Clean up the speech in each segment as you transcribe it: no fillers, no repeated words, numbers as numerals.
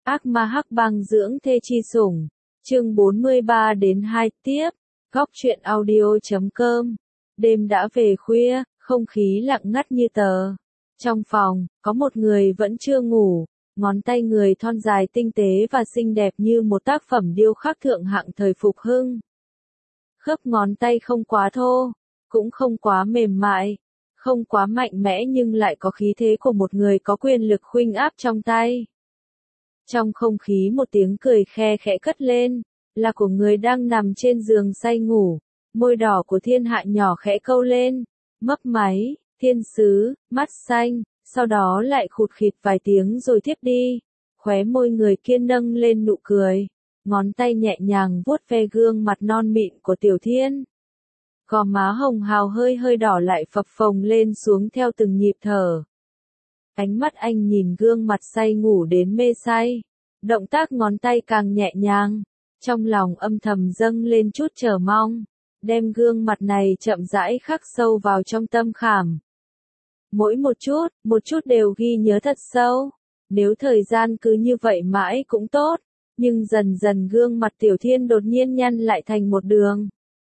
Ác ma hắc băng dưỡng thê chi sủng. Chương 43 đến 2 tiếp. Góc truyện audio.com. Đêm đã về khuya, không khí lặng ngắt như tờ. Trong phòng, có một người vẫn chưa ngủ, ngón tay người thon dài tinh tế và xinh đẹp như một tác phẩm điêu khắc thượng hạng thời phục hưng. Khớp ngón tay không quá thô, cũng không quá mềm mại, không quá mạnh mẽ nhưng lại có khí thế của một người có quyền lực khuếch áp trong tay. Trong không khí một tiếng cười khe khẽ cất lên, là của người đang nằm trên giường say ngủ, môi đỏ của thiên hạ nhỏ khẽ câu lên, mấp máy, thiên sứ, mắt xanh, sau đó lại khụt khịt vài tiếng rồi thiếp đi, khóe môi người kia nâng lên nụ cười, ngón tay nhẹ nhàng vuốt ve gương mặt non mịn của Tiểu Thiên. Gò má hồng hào hơi hơi đỏ lại phập phồng lên xuống theo từng nhịp thở. Ánh mắt anh nhìn gương mặt say ngủ đến mê say, động tác ngón tay càng nhẹ nhàng, trong lòng âm thầm dâng lên chút chờ mong, đem gương mặt này chậm rãi khắc sâu vào trong tâm khảm. Mỗi một chút đều ghi nhớ thật sâu, nếu thời gian cứ như vậy mãi cũng tốt, nhưng dần dần gương mặt Tiểu Thiên đột nhiên nhăn lại thành một đường.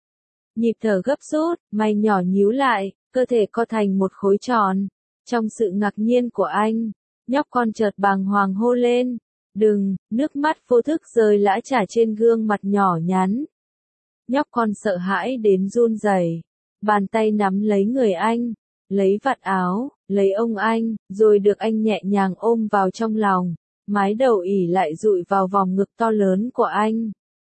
Nhịp thở gấp rút, mày nhỏ nhíu lại, cơ thể co thành một khối tròn. Trong sự ngạc nhiên của anh, nhóc con chợt bàng hoàng hô lên, đừng, nước mắt vô thức rơi lã chả trên gương mặt nhỏ nhắn. Nhóc con sợ hãi đến run rẩy, bàn tay nắm lấy người anh, lấy vạt áo, lấy ông anh, rồi được anh nhẹ nhàng ôm vào trong lòng, mái đầu ỉ lại dụi vào vòng ngực to lớn của anh.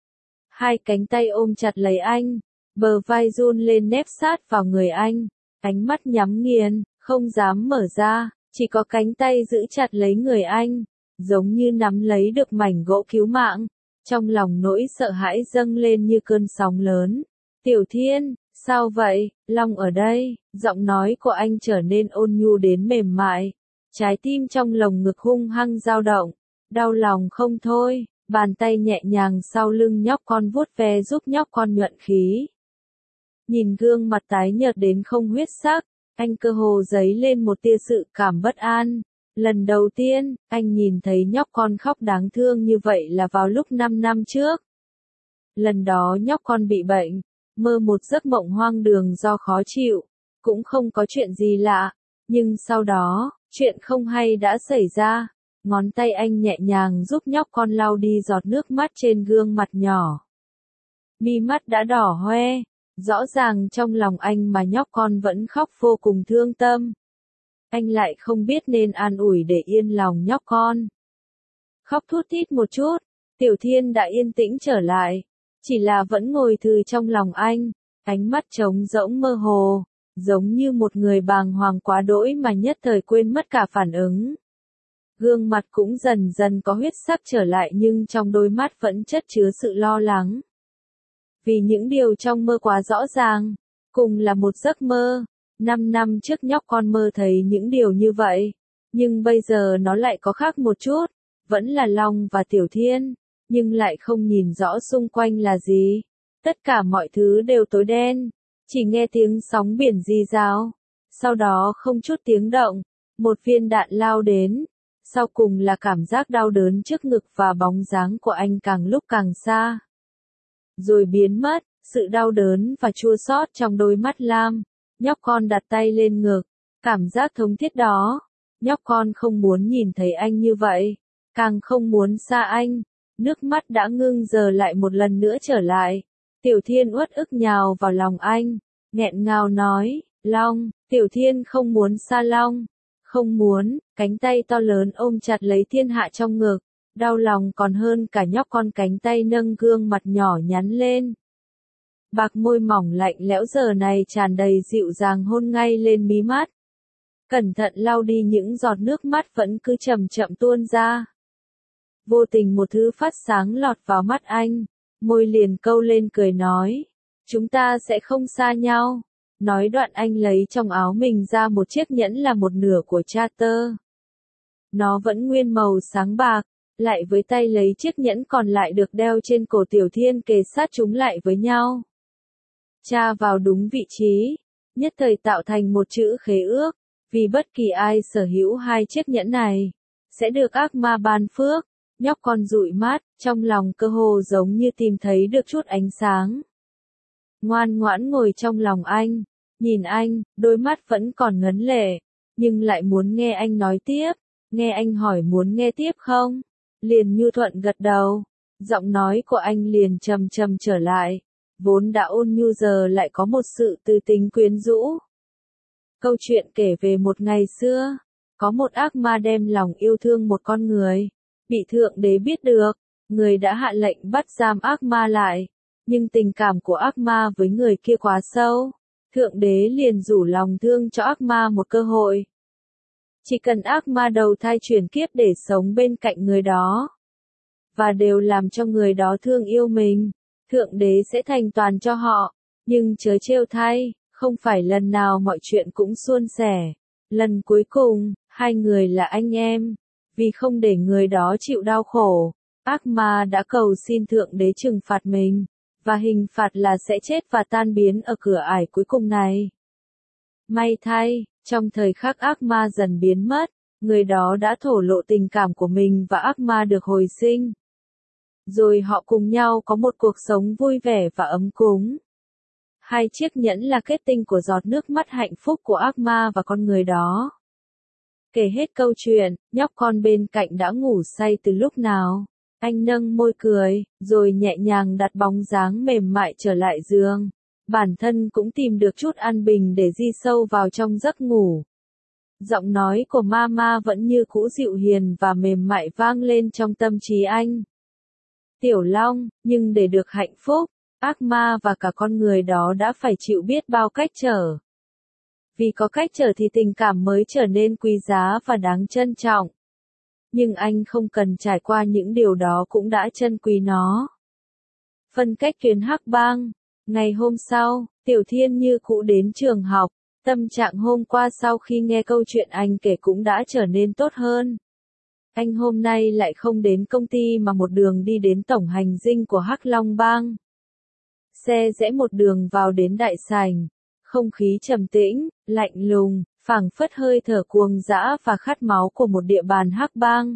Hai cánh tay ôm chặt lấy anh, bờ vai run lên nép sát vào người anh, ánh mắt nhắm nghiền, không dám mở ra, chỉ có cánh tay giữ chặt lấy người anh, giống như nắm lấy được mảnh gỗ cứu mạng. Trong lòng nỗi sợ hãi dâng lên như cơn sóng lớn. Tiểu Thiên, sao vậy? Long ở đây. Giọng nói của anh trở nên ôn nhu đến mềm mại. Trái tim trong lồng ngực hung hăng dao động. Đau lòng không thôi. Bàn tay nhẹ nhàng sau lưng nhóc con vuốt ve giúp nhóc con nhuận khí. Nhìn gương mặt tái nhợt đến không huyết sắc, anh cơ hồ dấy lên một tia sự cảm bất an. Lần đầu tiên, anh nhìn thấy nhóc con khóc đáng thương như vậy là vào lúc 5 năm trước. Lần đó nhóc con bị bệnh, mơ một giấc mộng hoang đường do khó chịu, cũng không có chuyện gì lạ, nhưng sau đó, chuyện không hay đã xảy ra. Ngón tay anh nhẹ nhàng giúp nhóc con lau đi giọt nước mắt trên gương mặt nhỏ. Mi mắt đã đỏ hoe, rõ ràng trong lòng anh mà nhóc con vẫn khóc vô cùng thương tâm. Anh lại không biết nên an ủi để yên lòng nhóc con. Khóc thút thít một chút, Tiểu Thiên đã yên tĩnh trở lại, chỉ là vẫn ngồi thừ trong lòng anh, ánh mắt trống rỗng mơ hồ, giống như một người bàng hoàng quá đỗi mà nhất thời quên mất cả phản ứng. Gương mặt cũng dần dần có huyết sắc trở lại nhưng trong đôi mắt vẫn chất chứa sự lo lắng. Vì những điều trong mơ quá rõ ràng, cùng là một giấc mơ. 5 năm trước nhóc con mơ thấy những điều như vậy, nhưng bây giờ nó lại có khác một chút, vẫn là Long và Tiểu Thiên, nhưng lại không nhìn rõ xung quanh là gì. Tất cả mọi thứ đều tối đen, chỉ nghe tiếng sóng biển rì rào. Sau đó không chút tiếng động, một viên đạn lao đến, sau cùng là cảm giác đau đớn trước ngực và bóng dáng của anh càng lúc càng xa. Rồi biến mất, sự đau đớn và chua xót trong đôi mắt lam. Nhóc con đặt tay lên ngực, cảm giác thống thiết đó. Nhóc con không muốn nhìn thấy anh như vậy, càng không muốn xa anh. Nước mắt đã ngưng giờ lại một lần nữa trở lại. Tiểu Thiên uất ức nhào vào lòng anh, nghẹn ngào nói, Long, Tiểu Thiên không muốn xa Long. Không muốn, cánh tay to lớn ôm chặt lấy thiên hạ trong ngực, đau lòng còn hơn cả nhóc con cánh tay nâng gương mặt nhỏ nhắn lên. Bạc môi mỏng lạnh lẽo giờ này tràn đầy dịu dàng hôn ngay lên mí mắt. Cẩn thận lau đi những giọt nước mắt vẫn cứ chậm chậm tuôn ra. Vô tình một thứ phát sáng lọt vào mắt anh, môi liền câu lên cười nói, chúng ta sẽ không xa nhau. Nói đoạn anh lấy trong áo mình ra một chiếc nhẫn là một nửa của Charter. Nó vẫn nguyên màu sáng bạc, lại với tay lấy chiếc nhẫn còn lại được đeo trên cổ Tiểu Thiên kề sát chúng lại với nhau. Tra vào đúng vị trí, nhất thời tạo thành một chữ khế ước, vì bất kỳ ai sở hữu hai chiếc nhẫn này, sẽ được ác ma ban phước, nhóc con dụi mắt, trong lòng cơ hồ giống như tìm thấy được chút ánh sáng. Ngoan ngoãn ngồi trong lòng anh, nhìn anh, đôi mắt vẫn còn ngấn lệ, nhưng lại muốn nghe anh nói tiếp, nghe anh hỏi muốn nghe tiếp không? Liền nhu thuận gật đầu, giọng nói của anh liền trầm trầm trở lại, vốn đã ôn nhu giờ lại có một sự tư tính quyến rũ. Câu chuyện kể về một ngày xưa, có một ác ma đem lòng yêu thương một con người, bị thượng đế biết được, người đã hạ lệnh bắt giam ác ma lại, nhưng tình cảm của ác ma với người kia quá sâu, thượng đế liền rủ lòng thương cho ác ma một cơ hội. Chỉ cần ác ma đầu thai chuyển kiếp để sống bên cạnh người đó, và đều làm cho người đó thương yêu mình, thượng đế sẽ thành toàn cho họ, nhưng chớ trêu thay, không phải lần nào mọi chuyện cũng suôn sẻ. Lần cuối cùng, hai người là anh em, vì không để người đó chịu đau khổ, ác ma đã cầu xin thượng đế trừng phạt mình, và hình phạt là sẽ chết và tan biến ở cửa ải cuối cùng này. May thay, trong thời khắc ác ma dần biến mất, người đó đã thổ lộ tình cảm của mình và ác ma được hồi sinh. Rồi họ cùng nhau có một cuộc sống vui vẻ và ấm cúng. Hai chiếc nhẫn là kết tinh của giọt nước mắt hạnh phúc của ác ma và con người đó. Kể hết câu chuyện, nhóc con bên cạnh đã ngủ say từ lúc nào. Anh nâng môi cười, rồi nhẹ nhàng đặt bóng dáng mềm mại trở lại giường. Bản thân cũng tìm được chút an bình để di sâu vào trong giấc ngủ. Giọng nói của Mama vẫn như cũ dịu hiền và mềm mại vang lên trong tâm trí anh. Tiểu Long, nhưng để được hạnh phúc, ác ma và cả con người đó đã phải chịu biết bao cách trở. Vì có cách trở thì tình cảm mới trở nên quý giá và đáng trân trọng. Nhưng anh không cần trải qua những điều đó cũng đã trân quý nó. Phân cách tuyến hắc bang. Ngày hôm sau, Tiểu Thiên như cũ đến trường học. Tâm trạng hôm qua sau khi nghe câu chuyện anh kể cũng đã trở nên tốt hơn. Anh hôm nay lại không đến công ty mà một đường đi đến tổng hành dinh của Hắc Long Bang. Xe rẽ một đường vào đến đại sảnh. Không khí trầm tĩnh, lạnh lùng, phảng phất hơi thở cuồng dã và khát máu của một địa bàn Hắc Bang.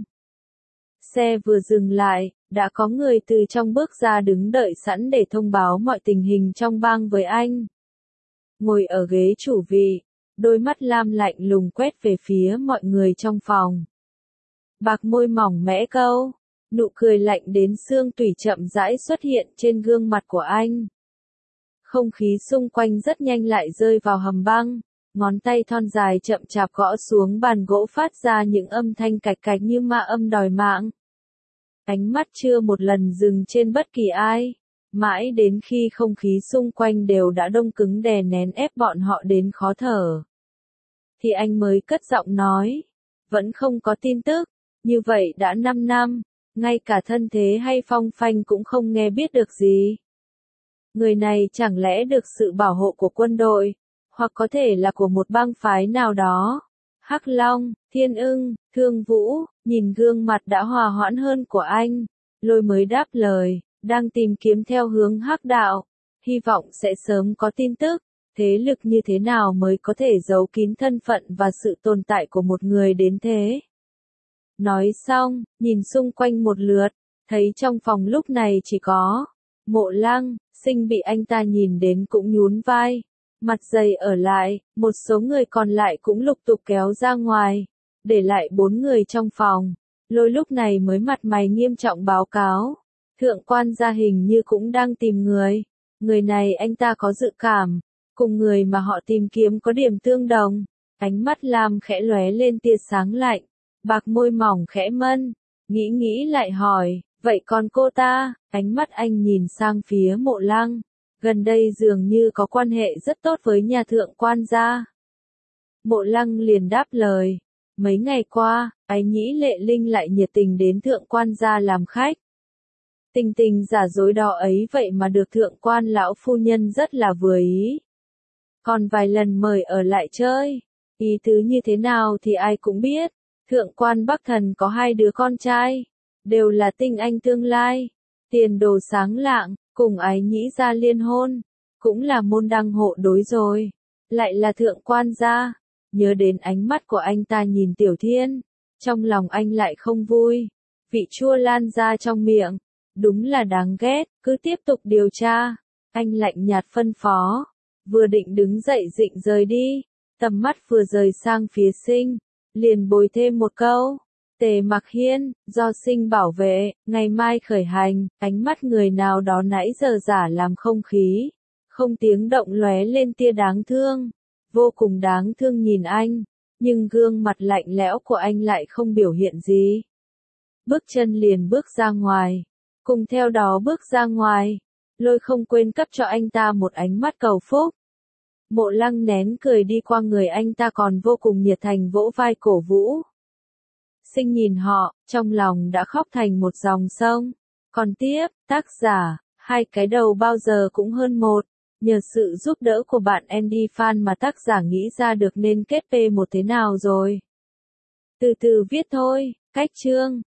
Xe vừa dừng lại, đã có người từ trong bước ra đứng đợi sẵn để thông báo mọi tình hình trong bang với anh. Ngồi ở ghế chủ vị, đôi mắt lam lạnh lùng quét về phía mọi người trong phòng. Bạc môi mỏng mẽ câu, nụ cười lạnh đến xương tủy chậm rãi xuất hiện trên gương mặt của anh. Không khí xung quanh rất nhanh lại rơi vào hầm băng, ngón tay thon dài chậm chạp gõ xuống bàn gỗ phát ra những âm thanh cạch cạch như ma âm đòi mạng. Ánh mắt chưa một lần dừng trên bất kỳ ai, mãi đến khi không khí xung quanh đều đã đông cứng đè nén ép bọn họ đến khó thở. Thì anh mới cất giọng nói, vẫn không có tin tức, như vậy đã 5 năm, ngay cả thân thế hay phong phanh cũng không nghe biết được gì. Người này chẳng lẽ được sự bảo hộ của quân đội, hoặc có thể là của một bang phái nào đó. Hắc Long, Thiên Ưng, Thương Vũ, nhìn gương mặt đã hòa hoãn hơn của anh, Lôi mới đáp lời, đang tìm kiếm theo hướng Hắc đạo, hy vọng sẽ sớm có tin tức, thế lực như thế nào mới có thể giấu kín thân phận và sự tồn tại của một người đến thế. Nói xong, nhìn xung quanh một lượt, thấy trong phòng lúc này chỉ có Mộ Lăng, Sinh bị anh ta nhìn đến cũng nhún vai, mặt dày ở lại, một số người còn lại cũng lục tục kéo ra ngoài, để lại 4 người trong phòng. Lôi lúc này mới mặt mày nghiêm trọng báo cáo, thượng quan gia hình như cũng đang tìm người. Người này anh ta có dự cảm, cùng người mà họ tìm kiếm có điểm tương đồng. Ánh mắt Lam khẽ lóe lên tia sáng lạnh, bạc môi mỏng khẽ mân, nghĩ lại hỏi, vậy còn cô ta? Ánh mắt anh nhìn sang phía Mộ Lăng, gần đây dường như có quan hệ rất tốt với nhà thượng quan gia. Mộ Lăng liền đáp lời, mấy ngày qua, Ái Nhĩ Lệ Linh lại nhiệt tình đến thượng quan gia làm khách. Tình tình giả dối đó ấy vậy mà được thượng quan lão phu nhân rất là vừa ý. Còn vài lần mời ở lại chơi, ý tứ như thế nào thì ai cũng biết, thượng quan Bắc Thần có 2 đứa con trai, đều là tinh anh tương lai, tiền đồ sáng lạng, cùng Ái Nhĩ gia liên hôn, cũng là môn đăng hộ đối rồi, lại là thượng quan gia. Nhớ đến ánh mắt của anh ta nhìn Tiểu Thiên, trong lòng anh lại không vui, Vị chua lan ra trong miệng. Đúng là đáng ghét, cứ tiếp tục điều tra. Anh lạnh nhạt phân phó. Vừa định đứng dậy rịnh rời đi. Tầm mắt vừa rời sang phía Sinh. Liền bồi thêm một câu. Tề Mặc Hiên, do Sinh bảo vệ, ngày mai khởi hành. Ánh mắt người nào đó nãy giờ giả làm không khí. Không tiếng động lóe lên tia đáng thương. Vô cùng đáng thương nhìn anh. Nhưng gương mặt lạnh lẽo của anh lại không biểu hiện gì. Bước chân liền bước ra ngoài. Cùng theo đó bước ra ngoài. Lôi không quên cấp cho anh ta một ánh mắt cầu phúc. Mộ Lăng nén cười đi qua người anh ta còn vô cùng nhiệt thành vỗ vai cổ vũ. Sinh nhìn họ, trong lòng đã khóc thành một dòng sông. Còn tiếp, tác giả, hai cái đầu bao giờ cũng hơn một. Nhờ sự giúp đỡ của bạn Andy Fan mà tác giả nghĩ ra được nên kết P1 thế nào rồi. Từ từ viết thôi, cách chương.